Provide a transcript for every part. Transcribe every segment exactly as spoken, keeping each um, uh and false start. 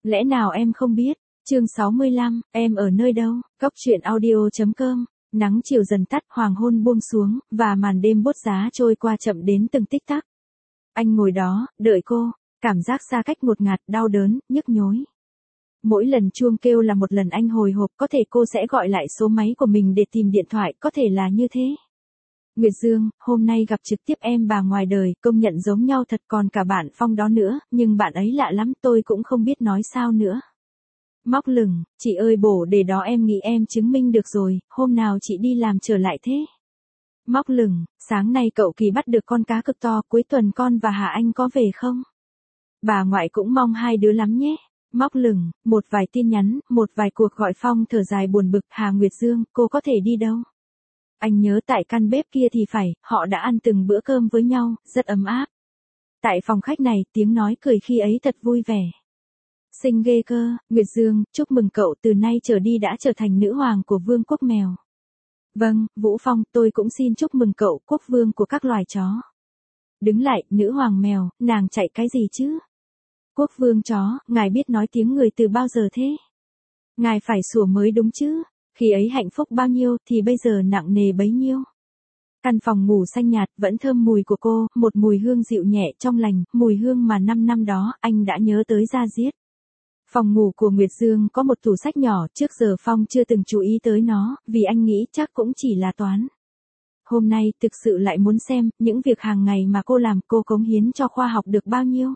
Lẽ nào em không biết? Chương sáu mươi lăm, em ở nơi đâu? Góc truyện audio chấm com. Nắng chiều dần tắt, hoàng hôn buông xuống, và màn đêm bốt giá trôi qua chậm đến từng tích tắc. Anh ngồi đó, đợi cô, cảm giác xa cách ngột ngạt, đau đớn, nhức nhối. Mỗi lần chuông kêu là một lần anh hồi hộp, có thể cô sẽ gọi lại số máy của mình để tìm điện thoại, có thể là như thế. Nguyệt Dương, hôm nay gặp trực tiếp em bà ngoài đời, công nhận giống nhau thật, còn cả bạn Phong đó nữa, nhưng bạn ấy lạ lắm, tôi cũng không biết nói sao nữa. Móc lửng, chị ơi bổ để đó em nghĩ em chứng minh được rồi, hôm nào chị đi làm trở lại thế. Móc lửng, sáng nay cậu Kỳ bắt được con cá cực to, cuối tuần con và Hà Anh có về không? Bà ngoại cũng mong hai đứa lắm nhé. Móc lửng, một vài tin nhắn, một vài cuộc gọi. Phong thở dài buồn bực. Hà Nguyệt Dương, cô có thể đi đâu? Anh nhớ tại căn bếp kia thì phải, họ đã ăn từng bữa cơm với nhau, rất ấm áp. Tại phòng khách này, tiếng nói cười khi ấy thật vui vẻ. Xinh ghê cơ, Nguyệt Dương, chúc mừng cậu, từ nay trở đi đã trở thành nữ hoàng của vương quốc mèo. Vâng, Vũ Phong, tôi cũng xin chúc mừng cậu, quốc vương của các loài chó. Đứng lại, nữ hoàng mèo, nàng chạy cái gì chứ? Quốc vương chó, ngài biết nói tiếng người từ bao giờ thế? Ngài phải sủa mới đúng chứ, khi ấy hạnh phúc bao nhiêu thì bây giờ nặng nề bấy nhiêu. Căn phòng ngủ xanh nhạt vẫn thơm mùi của cô, một mùi hương dịu nhẹ trong lành, mùi hương mà năm năm đó anh đã nhớ tới da diết. Phòng ngủ của Nguyệt Dương có một tủ sách nhỏ, trước giờ Phong chưa từng chú ý tới nó, vì anh nghĩ chắc cũng chỉ là toán. Hôm nay thực sự lại muốn xem, những việc hàng ngày mà cô làm, cô cống hiến cho khoa học được bao nhiêu.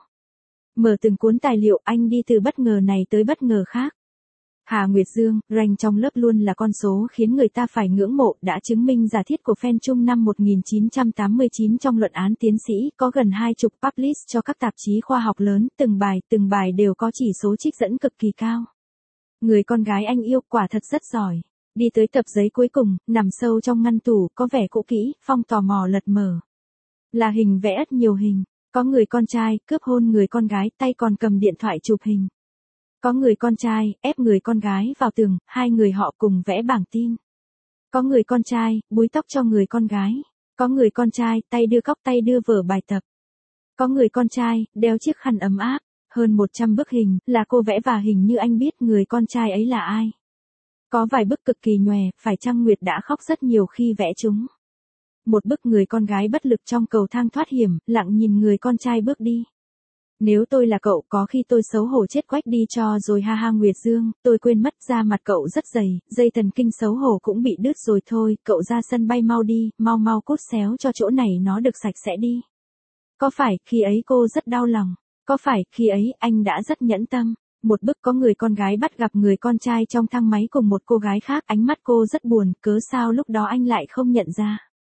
Mở từng cuốn tài liệu, anh đi từ bất ngờ này tới bất ngờ khác. Hà Nguyệt Dương, rank trong lớp luôn là con số khiến người ta phải ngưỡng mộ, đã chứng minh giả thiết của Phen Trung năm một nghìn chín trăm tám mươi chín trong luận án tiến sĩ, có gần hai chục publish cho các tạp chí khoa học lớn, từng bài, từng bài đều có chỉ số trích dẫn cực kỳ cao. Người con gái anh yêu quả thật rất giỏi. Đi tới tập giấy cuối cùng, nằm sâu trong ngăn tủ, có vẻ cũ kỹ, Phong tò mò lật mở. Là hình vẽ rất nhiều hình. Có người con trai, cướp hôn người con gái, tay còn cầm điện thoại chụp hình. Có người con trai, ép người con gái vào tường, hai người họ cùng vẽ bảng tin. Có người con trai, búi tóc cho người con gái. Có người con trai, tay đưa cóc tay đưa vở bài tập. Có người con trai, đeo chiếc khăn ấm áp. Hơn một trăm bức hình, là cô vẽ và hình như anh biết người con trai ấy là ai. Có vài bức cực kỳ nhòe, phải chăng Nguyệt đã khóc rất nhiều khi vẽ chúng. Một bức người con gái bất lực trong cầu thang thoát hiểm, lặng nhìn người con trai bước đi. Nếu tôi là cậu, có khi tôi xấu hổ chết quách đi cho rồi, ha ha Nguyệt Dương, tôi quên mất da mặt cậu rất dày, dây thần kinh xấu hổ cũng bị đứt rồi thôi, cậu ra sân bay mau đi, mau mau cút xéo cho chỗ này nó được sạch sẽ đi. Có phải, khi ấy cô rất đau lòng, có phải, khi ấy anh đã rất nhẫn tâm. Một bức có người con gái bắt gặp người con trai trong thang máy cùng một cô gái khác, ánh mắt cô rất buồn, cớ sao lúc đó anh lại không nhận ra.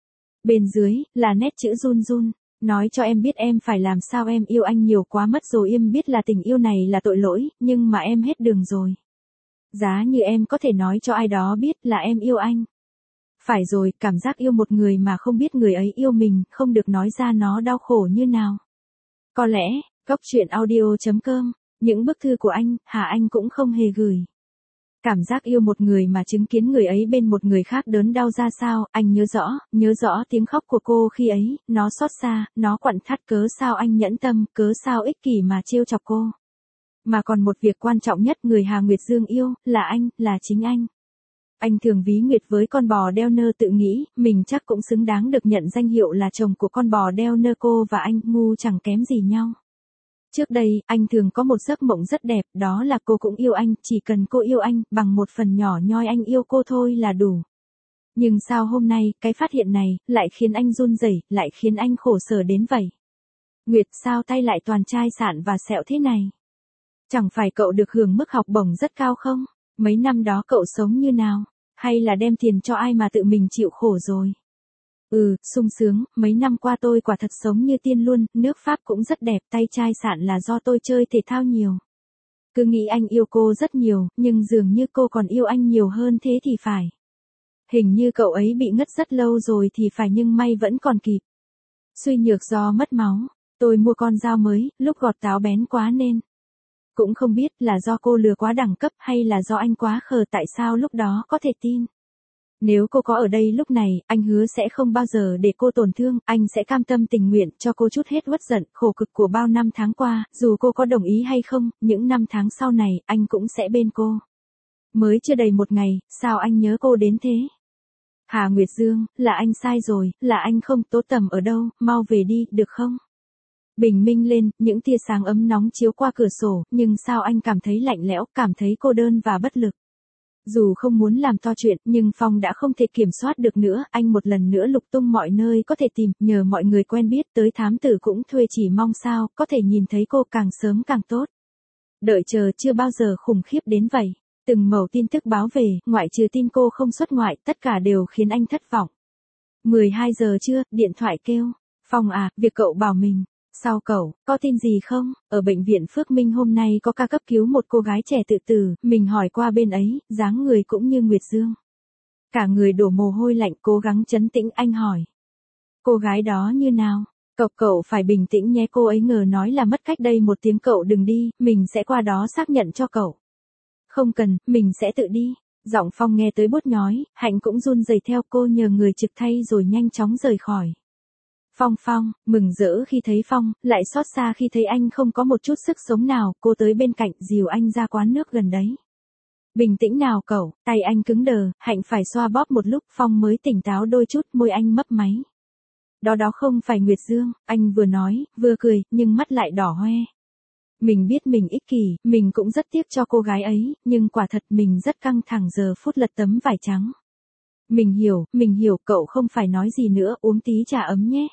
Bên dưới, là nét chữ run run, nói cho em biết em phải làm sao, em yêu anh nhiều quá mất rồi, em biết là tình yêu này là tội lỗi, nhưng mà em hết đường rồi. Giá như em có thể nói cho ai đó biết là em yêu anh. Phải rồi, cảm giác yêu một người mà không biết người ấy yêu mình, không được nói ra nó đau khổ như nào. Có lẽ, góc truyện audio chấm com, những bức thư của anh, Hà Anh cũng không hề gửi. Cảm giác yêu một người mà chứng kiến người ấy bên một người khác đớn đau ra sao, anh nhớ rõ, nhớ rõ tiếng khóc của cô khi ấy, nó xót xa, nó quặn thắt, cớ sao anh nhẫn tâm, cớ sao ích kỷ mà trêu chọc cô. Mà còn một việc quan trọng nhất, người Hà Nguyệt Dương yêu, là anh, là chính anh. Anh thường ví Nguyệt với con bò đeo nơ, tự nghĩ, mình chắc cũng xứng đáng được nhận danh hiệu là chồng của con bò đeo nơ, cô và anh, ngu chẳng kém gì nhau. Trước đây, anh thường có một giấc mộng rất đẹp, đó là cô cũng yêu anh, chỉ cần cô yêu anh, bằng một phần nhỏ nhoi anh yêu cô thôi là đủ. Nhưng sao hôm nay, cái phát hiện này, lại khiến anh run rẩy, lại khiến anh khổ sở đến vậy? Nguyệt, sao tay lại toàn chai sạn và sẹo thế này? Chẳng phải cậu được hưởng mức học bổng rất cao không? Mấy năm đó cậu sống như nào? Hay là đem tiền cho ai mà tự mình chịu khổ rồi? Ừ, sung sướng, mấy năm qua tôi quả thật sống như tiên luôn, nước Pháp cũng rất đẹp, tay chai sạn là do tôi chơi thể thao nhiều. Cứ nghĩ anh yêu cô rất nhiều, nhưng dường như cô còn yêu anh nhiều hơn thế thì phải. Hình như cậu ấy bị ngất rất lâu rồi thì phải, nhưng may vẫn còn kịp. Suy nhược do mất máu, tôi mua con dao mới, lúc gọt táo bén quá nên. Cũng không biết là do cô lừa quá đẳng cấp hay là do anh quá khờ, tại sao lúc đó có thể tin. Nếu cô có ở đây lúc này, anh hứa sẽ không bao giờ để cô tổn thương, anh sẽ cam tâm tình nguyện cho cô chút hết uất giận, khổ cực của bao năm tháng qua, dù cô có đồng ý hay không, những năm tháng sau này, anh cũng sẽ bên cô. Mới chưa đầy một ngày, sao anh nhớ cô đến thế? Hà Nguyệt Dương, là anh sai rồi, là anh không Tố Tầm ở đâu, mau về đi, được không? Bình minh lên, những tia sáng ấm nóng chiếu qua cửa sổ, nhưng sao anh cảm thấy lạnh lẽo, cảm thấy cô đơn và bất lực. Dù không muốn làm to chuyện, nhưng Phong đã không thể kiểm soát được nữa, anh một lần nữa lục tung mọi nơi có thể tìm, nhờ mọi người quen biết tới thám tử cũng thuê chỉ mong sao, có thể nhìn thấy cô càng sớm càng tốt. Đợi chờ chưa bao giờ khủng khiếp đến vậy. Từng mẩu tin tức báo về, ngoại trừ tin cô không xuất ngoại, tất cả đều khiến anh thất vọng. mười hai giờ trưa, điện thoại kêu. Phong à, việc cậu bảo mình. Sao cậu, có tin gì không? Ở bệnh viện Phước Minh hôm nay có ca cấp cứu một cô gái trẻ tự tử, mình hỏi qua bên ấy, dáng người cũng như Nguyệt Dương. Cả người đổ mồ hôi lạnh cố gắng trấn tĩnh anh hỏi. Cô gái đó như nào? Cậu cậu phải bình tĩnh nhé, cô ấy ngờ nói là mất cách đây một tiếng, cậu đừng đi, mình sẽ qua đó xác nhận cho cậu. Không cần, mình sẽ tự đi. Giọng Phong nghe tới bốt nhói, Hạnh cũng run rẩy theo, cô nhờ người trực thay rồi nhanh chóng rời khỏi. Phong Phong, mừng rỡ khi thấy Phong, lại xót xa khi thấy anh không có một chút sức sống nào, cô tới bên cạnh dìu anh ra quán nước gần đấy. Bình tĩnh nào cậu, tay anh cứng đờ, Hạnh phải xoa bóp một lúc, Phong mới tỉnh táo đôi chút, môi anh mấp máy. Đó đó không phải Nguyệt Dương, anh vừa nói, vừa cười, nhưng mắt lại đỏ hoe. Mình biết mình ích kỷ, mình cũng rất tiếc cho cô gái ấy, nhưng quả thật mình rất căng thẳng giờ phút lật tấm vải trắng. Mình hiểu, mình hiểu, cậu không phải nói gì nữa, uống tí trà ấm nhé.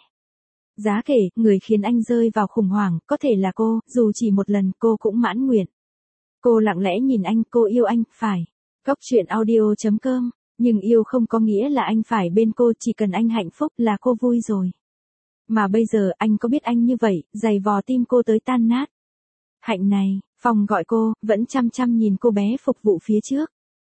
Giá kể, người khiến anh rơi vào khủng hoảng, có thể là cô, dù chỉ một lần cô cũng mãn nguyện. Cô lặng lẽ nhìn anh, cô yêu anh, phải. Góc truyện audio chấm com, nhưng yêu không có nghĩa là anh phải bên cô, chỉ cần anh hạnh phúc là cô vui rồi. Mà bây giờ anh có biết anh như vậy, giày vò tim cô tới tan nát. Hạnh này, Phong gọi cô, vẫn chăm chăm nhìn cô bé phục vụ phía trước.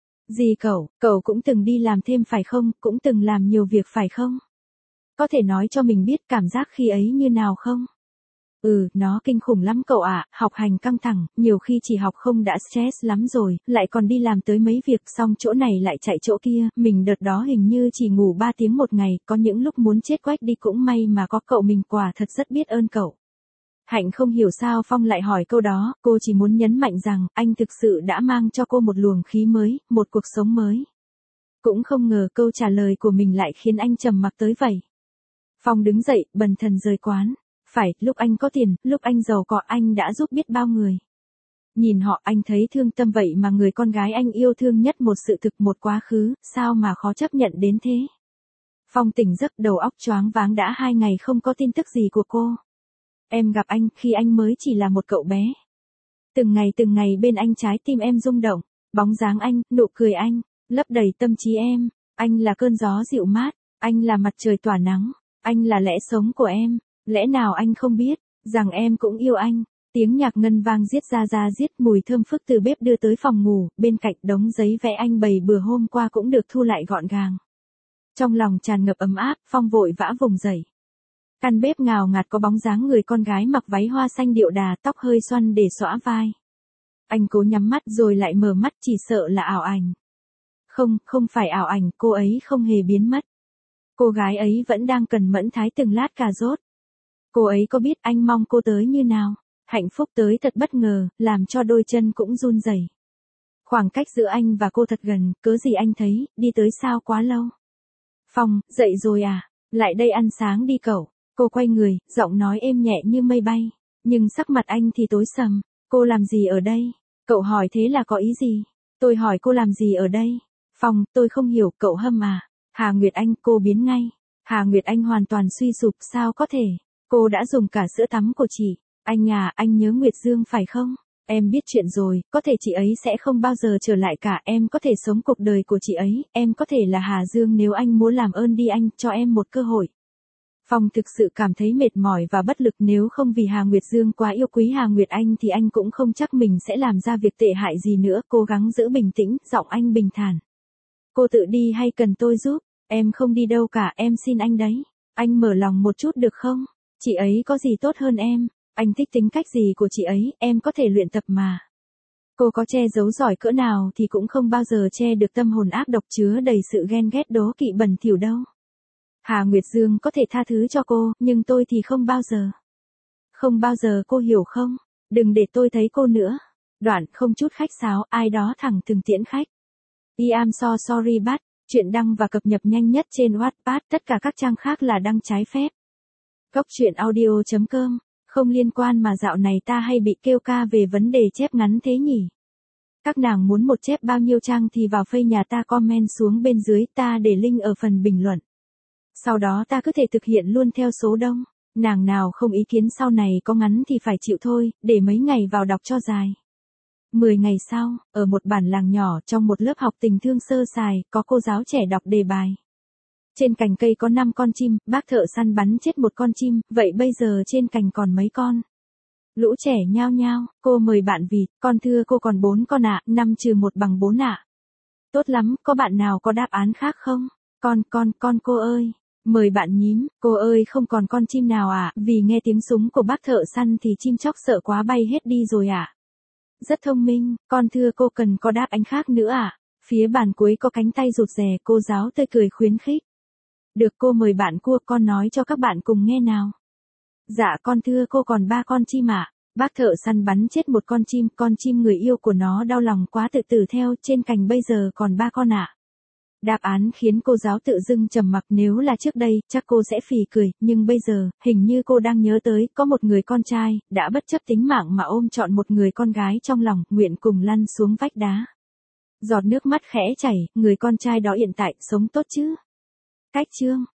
Gì cậu, cậu cũng từng đi làm thêm phải không, cũng từng làm nhiều việc phải không? Có thể nói cho mình biết cảm giác khi ấy như nào không? Ừ, nó kinh khủng lắm cậu ạ, học hành căng thẳng, nhiều khi chỉ học không đã stress lắm rồi, lại còn đi làm tới mấy việc, xong chỗ này lại chạy chỗ kia, mình đợt đó hình như chỉ ngủ ba tiếng một ngày, có những lúc muốn chết quách đi, cũng may mà có cậu, mình quả thật rất biết ơn cậu. Hạnh không hiểu sao Phong lại hỏi câu đó, cô chỉ muốn nhấn mạnh rằng, anh thực sự đã mang cho cô một luồng khí mới, một cuộc sống mới. Cũng không ngờ câu trả lời của mình lại khiến anh trầm mặc tới vậy. Phong đứng dậy, bần thần rời quán. Phải, lúc anh có tiền, lúc anh giàu có, anh đã giúp biết bao người. Nhìn họ, anh thấy thương tâm, vậy mà người con gái anh yêu thương nhất, một sự thực, một quá khứ, sao mà khó chấp nhận đến thế. Phong tỉnh giấc, đầu óc choáng váng, đã hai ngày không có tin tức gì của cô. Em gặp anh, khi anh mới chỉ là một cậu bé. Từng ngày từng ngày bên anh, trái tim em rung động. Bóng dáng anh, nụ cười anh, lấp đầy tâm trí em. Anh là cơn gió dịu mát, anh là mặt trời tỏa nắng, anh là lẽ sống của em. Lẽ nào anh không biết, rằng em cũng yêu anh. Tiếng nhạc ngân vang giết ra ra giết, mùi thơm phức từ bếp đưa tới phòng ngủ, bên cạnh đống giấy vẽ anh bày bừa hôm qua cũng được thu lại gọn gàng. Trong lòng tràn ngập ấm áp, Phong vội vã vùng dậy. Căn bếp ngào ngạt có bóng dáng người con gái mặc váy hoa xanh điệu đà, tóc hơi xoăn để xõa vai. Anh cố nhắm mắt rồi lại mở mắt, chỉ sợ là ảo ảnh. Không, không phải ảo ảnh, cô ấy không hề biến mất. Cô gái ấy vẫn đang cẩn mẫn thái từng lát cà rốt. Cô ấy có biết anh mong cô tới như nào? Hạnh phúc tới thật bất ngờ, làm cho đôi chân cũng run rẩy. Khoảng cách giữa anh và cô thật gần, cớ gì anh thấy, đi tới sao quá lâu. Phong, dậy rồi à? Lại đây ăn sáng đi cậu. Cô quay người, giọng nói êm nhẹ như mây bay. Nhưng sắc mặt anh thì tối sầm. Cô làm gì ở đây? Cậu hỏi thế là có ý gì? Tôi hỏi cô làm gì ở đây? Phong, tôi không hiểu, cậu hâm à? Hà Nguyệt Anh, cô biến ngay. Hà Nguyệt Anh hoàn toàn suy sụp, sao có thể? Cô đã dùng cả sữa tắm của chị. Anh à, anh nhớ Nguyệt Dương phải không? Em biết chuyện rồi, có thể chị ấy sẽ không bao giờ trở lại cả, em có thể sống cuộc đời của chị ấy, em có thể là Hà Dương, nếu anh muốn làm ơn đi anh, cho em một cơ hội. Phong thực sự cảm thấy mệt mỏi và bất lực, nếu không vì Hà Nguyệt Dương quá yêu quý Hà Nguyệt Anh thì anh cũng không chắc mình sẽ làm ra việc tệ hại gì nữa, cố gắng giữ bình tĩnh, giọng anh bình thản. Cô tự đi hay cần tôi giúp? Em không đi đâu cả, em xin anh đấy. Anh mở lòng một chút được không? Chị ấy có gì tốt hơn em? Anh thích tính cách gì của chị ấy, em có thể luyện tập mà. Cô có che giấu giỏi cỡ nào thì cũng không bao giờ che được tâm hồn ác độc chứa đầy sự ghen ghét đố kỵ bẩn thỉu đâu. Hà Nguyệt Dương có thể tha thứ cho cô, nhưng tôi thì không bao giờ. Không bao giờ, cô hiểu không? Đừng để tôi thấy cô nữa. Đoạn không chút khách sáo, ai đó thẳng thừng tiễn khách. I am so sorry but, chuyện đăng và cập nhật nhanh nhất trên Wattpad, tất cả các trang khác là đăng trái phép. Góc truyện audio chấm com, không liên quan mà dạo này ta hay bị kêu ca về vấn đề chép ngắn thế nhỉ? Các nàng muốn một chép bao nhiêu trang thì vào face nhà ta comment xuống bên dưới, ta để link ở phần bình luận. Sau đó ta cứ thể thực hiện luôn theo số đông. Nàng nào không ý kiến sau này có ngắn thì phải chịu thôi, để mấy ngày vào đọc cho dài. Mười ngày sau, ở một bản làng nhỏ trong một lớp học tình thương sơ sài, có cô giáo trẻ đọc đề bài. Trên cành cây có năm con chim, bác thợ săn bắn chết một con chim, vậy bây giờ trên cành còn mấy con? Lũ trẻ nhao nhao, cô mời bạn vịt, con thưa cô còn bốn con ạ, năm trừ một bằng bốn ạ. Tốt lắm, có bạn nào có đáp án khác không? Con, con, con cô ơi. Mời bạn nhím, cô ơi không còn con chim nào ạ, à, vì nghe tiếng súng của bác thợ săn thì chim chóc sợ quá bay hết đi rồi ạ. À. Rất thông minh, con thưa cô cần có đáp án khác nữa ạ. À. Phía bàn cuối có cánh tay rụt rè, cô giáo tươi cười khuyến khích. Được, cô mời bạn cua, con nói cho các bạn cùng nghe nào. Dạ con thưa cô còn ba con chim ạ. À. Bác thợ săn bắn chết một con chim, con chim người yêu của nó đau lòng quá tự tử theo, trên cành bây giờ còn ba con ạ. À. Đáp án khiến cô giáo tự dưng trầm mặc, nếu là trước đây, chắc cô sẽ phì cười, nhưng bây giờ, hình như cô đang nhớ tới, có một người con trai, đã bất chấp tính mạng mà ôm trọn một người con gái trong lòng, nguyện cùng lăn xuống vách đá. Giọt nước mắt khẽ chảy, người con trai đó hiện tại, sống tốt chứ? Cách chương.